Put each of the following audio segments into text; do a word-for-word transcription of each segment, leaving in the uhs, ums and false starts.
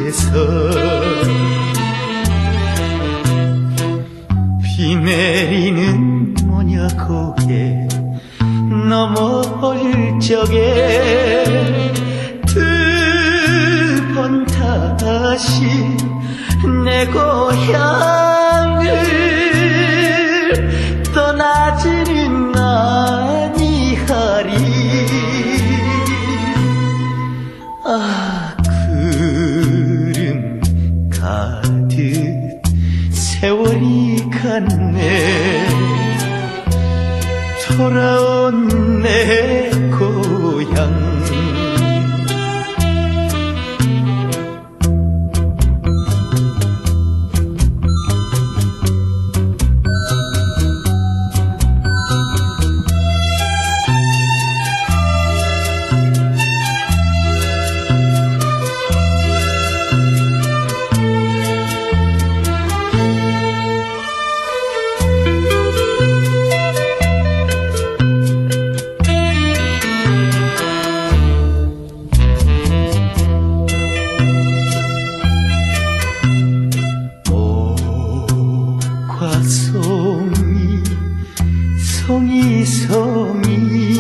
속에서 비 내리는 모녀 고개 넘어올 적에 두 번 다시 내 고향을 떠나지는 아니하리. 아, 구름 가득 세월이 갔네. 돌아온 내 고향. 송이 송이 송이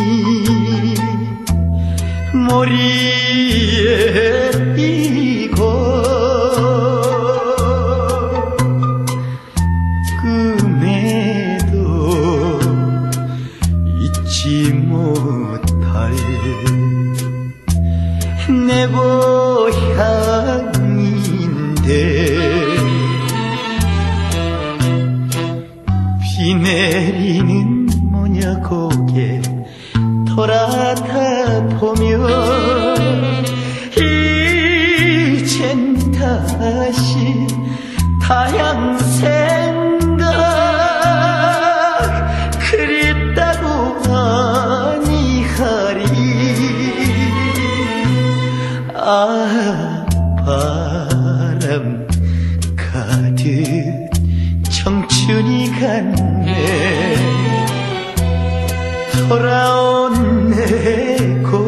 머리에 띄고 꿈에도 잊지 못할 내 고향인데 비 내리는 모녀 고개 돌아다 보면 이젠 다시 타향 생각 그립다고 아니하리. 아, 바람 가득 청춘이 갔네. 돌아온 내 고향.